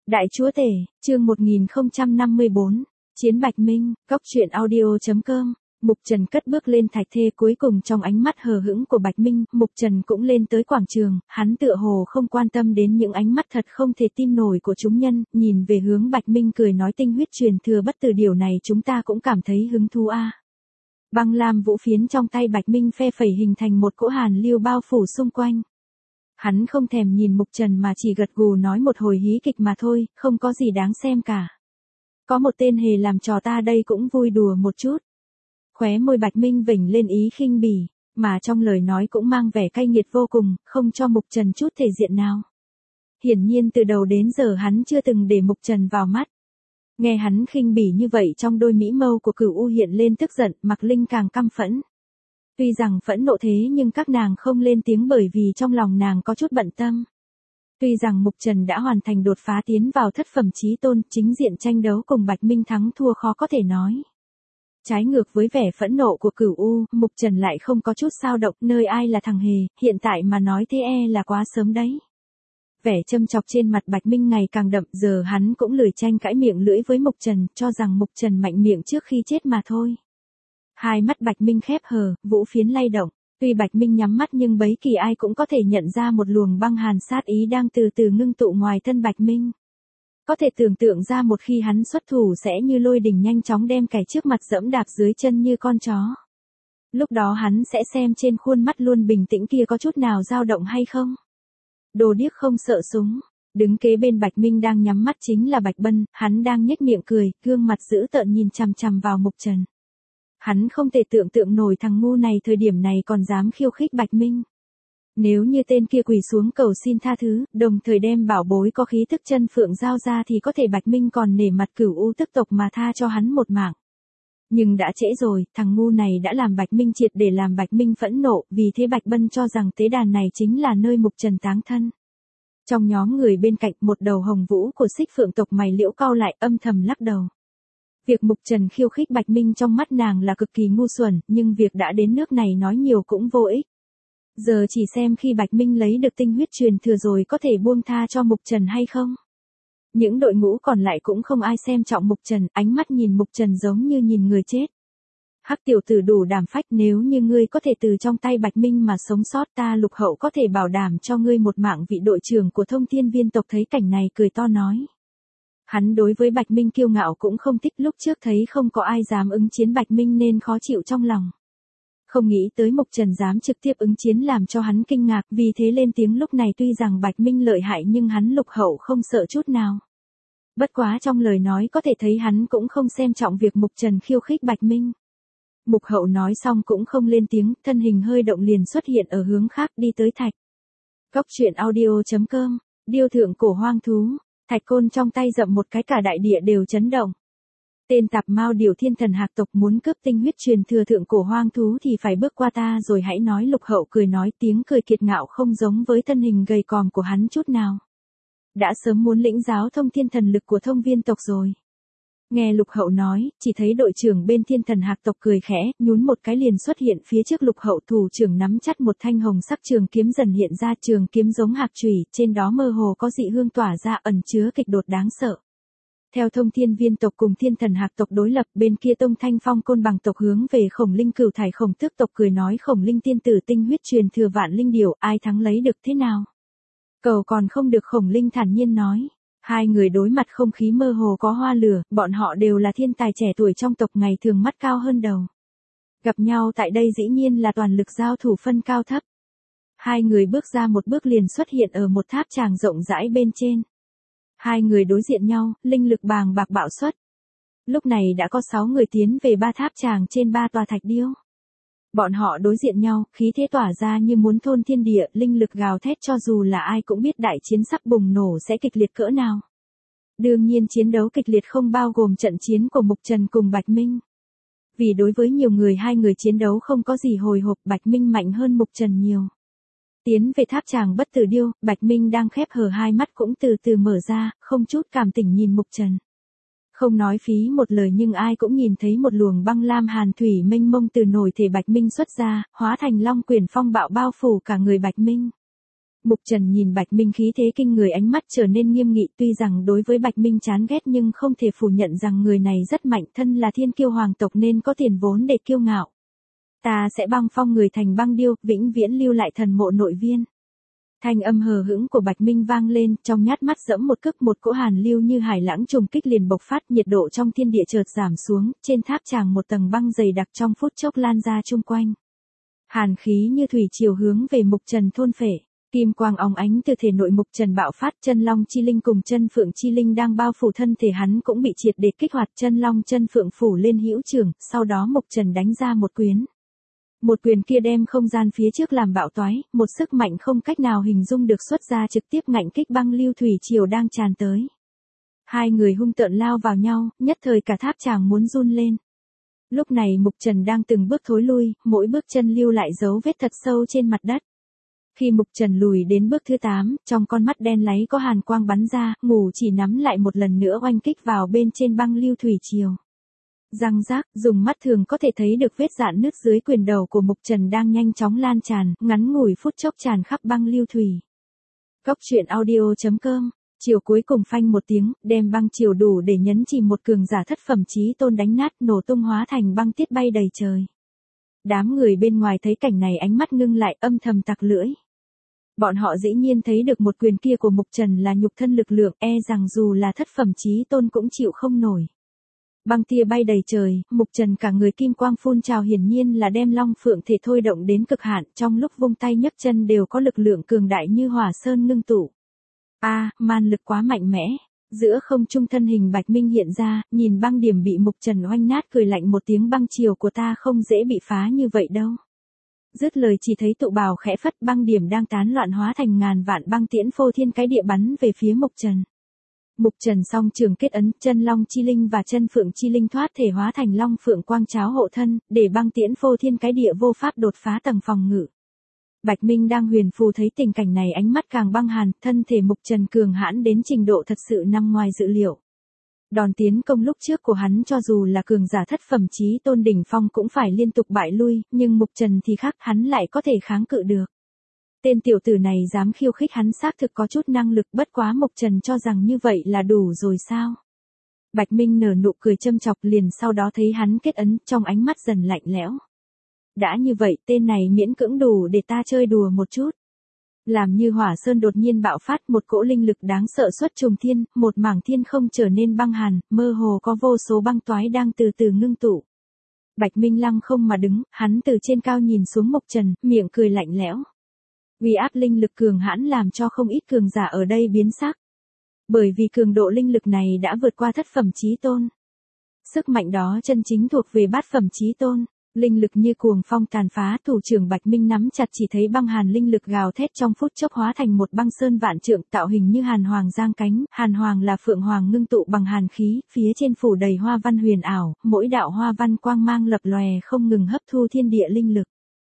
Đại chúa tể, chương 1054, Chiến Bạch Minh, Góc truyện audio.com. Mục Trần cất bước lên thạch thê, cuối cùng trong ánh mắt hờ hững của Bạch Minh, Mục Trần cũng lên tới quảng trường, hắn tựa hồ không quan tâm đến những ánh mắt thật không thể tin nổi của chúng nhân, nhìn về hướng Bạch Minh cười nói tinh huyết truyền thừa bất tử, điều này chúng ta cũng cảm thấy hứng thú a. Băng lam vũ phiến trong tay Bạch Minh phe phẩy hình thành một cỗ hàn lưu bao phủ xung quanh. Hắn không thèm nhìn Mục Trần mà chỉ gật gù nói một hồi hí kịch mà thôi, không có gì đáng xem cả. Có một tên hề làm trò ta đây cũng vui đùa một chút. Khóe môi Bạch Minh vểnh lên ý khinh bỉ, mà trong lời nói cũng mang vẻ cay nghiệt vô cùng, không cho Mục Trần chút thể diện nào. Hiển nhiên từ đầu đến giờ hắn chưa từng để Mục Trần vào mắt. Nghe hắn khinh bỉ như vậy, trong đôi mỹ mâu của Cửu U hiện lên tức giận, Mạc Linh càng căm phẫn. Tuy rằng phẫn nộ thế nhưng các nàng không lên tiếng bởi vì trong lòng nàng có chút bận tâm. Tuy rằng Mục Trần đã hoàn thành đột phá tiến vào thất phẩm chí tôn, chính diện tranh đấu cùng Bạch Minh thắng thua khó có thể nói. Trái ngược với vẻ phẫn nộ của Cửu U, Mục Trần lại không có chút sao động, nơi ai là thằng hề, hiện tại mà nói thế là quá sớm đấy. Vẻ châm chọc trên mặt Bạch Minh ngày càng đậm, giờ hắn cũng lười tranh cãi miệng lưỡi với Mục Trần, cho rằng Mục Trần mạnh miệng trước khi chết mà thôi. Hai mắt Bạch Minh khép hờ, vũ phiến lay động, tuy Bạch Minh nhắm mắt nhưng bấy kỳ ai cũng có thể nhận ra một luồng băng hàn sát ý đang từ từ ngưng tụ ngoài thân Bạch Minh. Có thể tưởng tượng ra một khi hắn xuất thủ sẽ như lôi đình nhanh chóng đem kẻ trước mặt dẫm đạp dưới chân như con chó. Lúc đó hắn sẽ xem trên khuôn mắt luôn bình tĩnh kia có chút nào dao động hay không. Đồ điếc không sợ súng. Đứng kế bên Bạch Minh đang nhắm mắt chính là Bạch Bân, hắn đang nhếch miệng cười, gương mặt dữ tợn nhìn chằm chằm vào Mục Trần. Hắn không thể tưởng tượng nổi thằng ngu này thời điểm này còn dám khiêu khích Bạch Minh. Nếu như tên kia quỳ xuống cầu xin tha thứ, đồng thời đem bảo bối có khí tức chân phượng giao ra thì có thể Bạch Minh còn nể mặt Cửu U tức tộc mà tha cho hắn một mạng. Nhưng đã trễ rồi, thằng ngu này đã làm Bạch Minh triệt để làm Bạch Minh phẫn nộ, vì thế Bạch Bân cho rằng tế đàn này chính là nơi Mục Trần táng thân. Trong nhóm người bên cạnh, một đầu hồng vũ của Xích Phượng tộc mày liễu cau lại, âm thầm lắc đầu. Việc Mục Trần khiêu khích Bạch Minh trong mắt nàng là cực kỳ ngu xuẩn, nhưng việc đã đến nước này nói nhiều cũng vô ích. Giờ chỉ xem khi Bạch Minh lấy được tinh huyết truyền thừa rồi có thể buông tha cho Mục Trần hay không. Những đội ngũ còn lại cũng không ai xem trọng Mục Trần, ánh mắt nhìn Mục Trần giống như nhìn người chết. Hắc tiểu tử đủ đảm phách, nếu như ngươi có thể từ trong tay Bạch Minh mà sống sót, ta Lục Hậu có thể bảo đảm cho ngươi một mạng. Vị đội trưởng của Thông Thiên Viên tộc thấy cảnh này cười to nói. Hắn đối với Bạch Minh kiêu ngạo cũng không thích, lúc trước thấy không có ai dám ứng chiến Bạch Minh nên khó chịu trong lòng. Không nghĩ tới Mục Trần dám trực tiếp ứng chiến làm cho hắn kinh ngạc, vì thế lên tiếng lúc này. Tuy rằng Bạch Minh lợi hại nhưng hắn Lục Hậu không sợ chút nào. Bất quá trong lời nói có thể thấy hắn cũng không xem trọng việc Mục Trần khiêu khích Bạch Minh. Mục Hậu nói xong cũng không lên tiếng, thân hình hơi động liền xuất hiện ở hướng khác đi tới thạch. Góc truyện audio.com, điêu thượng cổ hoang thú, thạch côn trong tay dậm một cái cả đại địa đều chấn động. Tên tạp mao điều thiên thần hạc tộc muốn cướp tinh huyết truyền thừa thượng cổ hoang thú thì phải bước qua ta rồi hãy nói. Lục Hậu cười nói, tiếng cười kiệt ngạo không giống với thân hình gầy còm của hắn chút nào. Đã sớm muốn lĩnh giáo thông thiên thần lực của Thông Viên tộc rồi. Nghe Lục Hậu nói, chỉ thấy đội trưởng bên thiên thần hạc tộc cười khẽ, nhún một cái liền xuất hiện phía trước Lục Hậu. Thủ trưởng nắm chặt một thanh hồng sắc trường kiếm dần hiện ra, trường kiếm giống hạc chùy, trên đó mơ hồ có dị hương tỏa ra, ẩn chứa kịch đột đáng sợ. Theo Thông Thiên Viên tộc cùng thiên thần hạc tộc đối lập, bên kia Tông Thanh Phong Côn Bằng tộc hướng về Khổng Linh Cửu Thải Khổng Tước tộc cười nói, Khổng Linh tiên tử tinh huyết truyền thừa vạn linh điểu, ai thắng lấy được thế nào? Cầu còn không được, Khổng Linh thản nhiên nói. Hai người đối mặt không khí mơ hồ có hoa lửa, bọn họ đều là thiên tài trẻ tuổi trong tộc, ngày thường mắt cao hơn đầu. Gặp nhau tại đây dĩ nhiên là toàn lực giao thủ phân cao thấp. Hai người bước ra một bước liền xuất hiện ở một tháp tràng rộng rãi bên trên. Hai người đối diện nhau, linh lực bàng bạc bạo xuất. Lúc này đã có 6 người tiến về 3 tháp tràng trên 3 tòa thạch điêu. Bọn họ đối diện nhau, khí thế tỏa ra như muốn thôn thiên địa, linh lực gào thét, cho dù là ai cũng biết đại chiến sắp bùng nổ sẽ kịch liệt cỡ nào. Đương nhiên chiến đấu kịch liệt không bao gồm trận chiến của Mục Trần cùng Bạch Minh. Vì đối với nhiều người hai người chiến đấu không có gì hồi hộp, Bạch Minh mạnh hơn Mục Trần nhiều. Tiến về tháp tràng bất tử điêu, Bạch Minh đang khép hờ hai mắt cũng từ từ mở ra, không chút cảm tình nhìn Mục Trần. Không nói phí một lời nhưng ai cũng nhìn thấy một luồng băng lam hàn thủy mênh mông từ nồi thể Bạch Minh xuất ra, hóa thành long quyển phong bạo bao phủ cả người Bạch Minh. Mục Trần nhìn Bạch Minh khí thế kinh người, ánh mắt trở nên nghiêm nghị, tuy rằng đối với Bạch Minh chán ghét nhưng không thể phủ nhận rằng người này rất mạnh, thân là thiên kiêu hoàng tộc nên có tiền vốn để kiêu ngạo. Ta sẽ băng phong người thành băng điêu, vĩnh viễn lưu lại thần mộ nội viên. Thanh âm hờ hững của Bạch Minh vang lên, trong nhát mắt dẫm một cước, một cỗ hàn lưu như hải lãng trùng kích liền bộc phát, nhiệt độ trong thiên địa chợt giảm xuống, trên tháp tràng một tầng băng dày đặc trong phút chốc lan ra chung quanh. Hàn khí như thủy triều hướng về Mục Trần thôn phệ. Kim quang óng ánh từ thể nội Mục Trần bạo phát, chân long chi linh cùng chân phượng chi linh đang bao phủ thân thể hắn cũng bị triệt để kích hoạt, chân long chân phượng phủ lên hữu trường, sau đó Mục Trần đánh ra một quyền. Một quyền kia đem không gian phía trước làm bạo toái, một sức mạnh không cách nào hình dung được xuất ra trực tiếp ngạnh kích băng lưu thủy triều đang tràn tới. Hai người hung tợn lao vào nhau, nhất thời cả tháp tràng muốn run lên. Lúc này Mục Trần đang từng bước thối lui, mỗi bước chân lưu lại dấu vết thật sâu trên mặt đất. Khi Mục Trần lùi đến bước thứ 8, trong con mắt đen láy có hàn quang bắn ra, ngủ chỉ nắm lại một lần nữa oanh kích vào bên trên băng lưu thủy triều. Răng rác, dùng mắt thường có thể thấy được vết rạn nứt dưới quyền đầu của Mục Trần đang nhanh chóng lan tràn, ngắn ngủi phút chốc tràn khắp băng lưu thủy. Cốc truyện audio.com, chiều cuối cùng phanh một tiếng, đem băng chiều đủ để nhấn chìm một cường giả thất phẩm chí tôn đánh nát, nổ tung hóa thành băng tiết bay đầy trời. Đám người bên ngoài thấy cảnh này ánh mắt ngưng lại, âm thầm tặc lưỡi. Bọn họ dĩ nhiên thấy được một quyền kia của Mục Trần là nhục thân lực lượng, e rằng dù là thất phẩm chí tôn cũng chịu không nổi. Băng tia bay đầy trời, Mục Trần cả người kim quang phun trào, hiển nhiên là đem long phượng thể thôi động đến cực hạn, trong lúc vung tay nhấc chân đều có lực lượng cường đại như hỏa sơn ngưng tụ. Man lực quá mạnh mẽ. Giữa không trung thân hình Bạch Minh hiện ra, nhìn băng điểm bị Mục Trần oanh nát cười lạnh một tiếng, băng chiều của ta không dễ bị phá như vậy đâu. Dứt lời chỉ thấy tụ bào khẽ phất, băng điểm đang tán loạn hóa thành ngàn vạn băng tiễn phô thiên cái địa bắn về phía Mục Trần. Mục Trần song trường kết ấn, chân long chi linh và chân phượng chi linh thoát thể hóa thành long phượng quang cháo hộ thân, để băng tiễn phô thiên cái địa vô pháp đột phá tầng phòng ngự. Bạch Minh đang huyền phù thấy tình cảnh này, ánh mắt càng băng hàn, thân thể Mục Trần cường hãn đến trình độ thật sự nằm ngoài dự liệu. Đòn tiến công lúc trước của hắn cho dù là cường giả thất phẩm chí tôn đỉnh phong cũng phải liên tục bại lui, nhưng Mục Trần thì khác, hắn lại có thể kháng cự được. Tên tiểu tử này dám khiêu khích hắn xác thực có chút năng lực, bất quá Mục Trần cho rằng như vậy là đủ rồi sao? Bạch Minh nở nụ cười châm chọc, liền sau đó thấy hắn kết ấn, trong ánh mắt dần lạnh lẽo. Đã như vậy, tên này miễn cưỡng đủ để ta chơi đùa một chút. Làm như hỏa sơn đột nhiên bạo phát, một cỗ linh lực đáng sợ xuất trùng thiên, một mảng thiên không trở nên băng hàn, mơ hồ có vô số băng toái đang từ từ ngưng tụ. Bạch Minh lăng không mà đứng, hắn từ trên cao nhìn xuống Mục Trần, miệng cười lạnh lẽo. Uy áp linh lực cường hãn làm cho không ít cường giả ở đây biến sắc. Bởi vì cường độ linh lực này đã vượt qua thất phẩm chí tôn. Sức mạnh đó chân chính thuộc về bát phẩm chí tôn. Linh lực như cuồng phong tàn phá, thủ trưởng Bạch Minh nắm chặt chỉ thấy băng hàn linh lực gào thét trong phút chốc hóa thành một băng sơn vạn trượng, tạo hình như hàn hoàng giang cánh, hàn hoàng là phượng hoàng ngưng tụ bằng hàn khí, phía trên phủ đầy hoa văn huyền ảo, mỗi đạo hoa văn quang mang lập lòe không ngừng hấp thu thiên địa linh lực.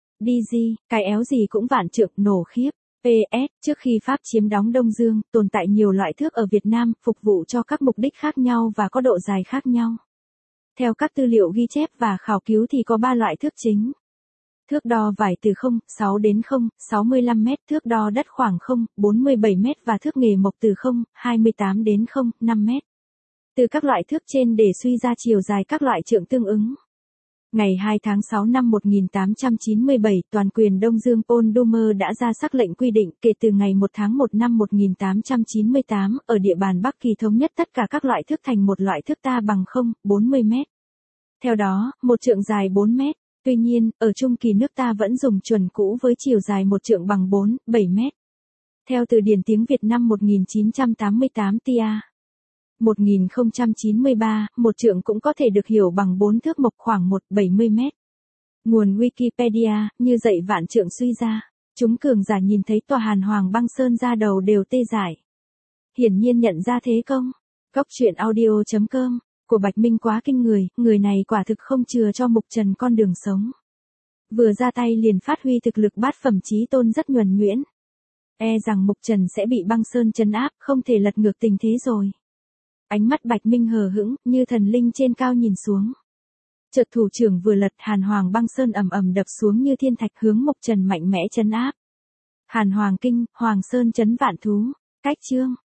Cái éo gì cũng vạn trượng, nổ khiếp. PS, trước khi Pháp chiếm đóng Đông Dương, tồn tại nhiều loại thước ở Việt Nam, phục vụ cho các mục đích khác nhau và có độ dài khác nhau. Theo các tư liệu ghi chép và khảo cứu thì có 3 loại thước chính. Thước đo vải từ 0,6 đến 0,65 m, thước đo đất khoảng 0,47 m và thước nghề mộc từ 0,28 đến 0,5 m. Từ các loại thước trên để suy ra chiều dài các loại trượng tương ứng. Ngày 2 tháng 6 năm 1897, toàn quyền Đông Dương Paul Doumer đã ra sắc lệnh quy định kể từ ngày 1 tháng 1 năm 1898, ở địa bàn Bắc Kỳ thống nhất tất cả các loại thước thành một loại thước ta bằng 0,40 m. Theo đó, một trượng dài 4 m. Tuy nhiên, ở Trung Kỳ nước ta vẫn dùng chuẩn cũ với chiều dài một trượng bằng 4,7 m. Theo từ điển tiếng Việt năm 1988 tia. 1093, một trượng cũng có thể được hiểu bằng 4 thước mộc khoảng 1,70 m. Nguồn Wikipedia, như dạy vạn trượng suy ra. Chúng cường giả nhìn thấy tòa hàn hoàng băng sơn ra đầu đều tê dại. Hiển nhiên nhận ra thế công. Cốc truyện audio.com, của Bạch Minh quá kinh người này quả thực không chừa cho Mục Trần con đường sống. Vừa ra tay liền phát huy thực lực bát phẩm chí tôn rất nhuần nhuyễn. E rằng Mục Trần sẽ bị băng sơn trấn áp, không thể lật ngược tình thế rồi. Ánh mắt Bạch Minh hờ hững, như thần linh trên cao nhìn xuống. Chợt thủ trưởng vừa lật, hàn hoàng băng sơn ầm ầm đập xuống như thiên thạch hướng Mục Trần mạnh mẽ trấn áp. Hàn Hoàng Kinh, Hoàng Sơn trấn vạn thú. Cách chương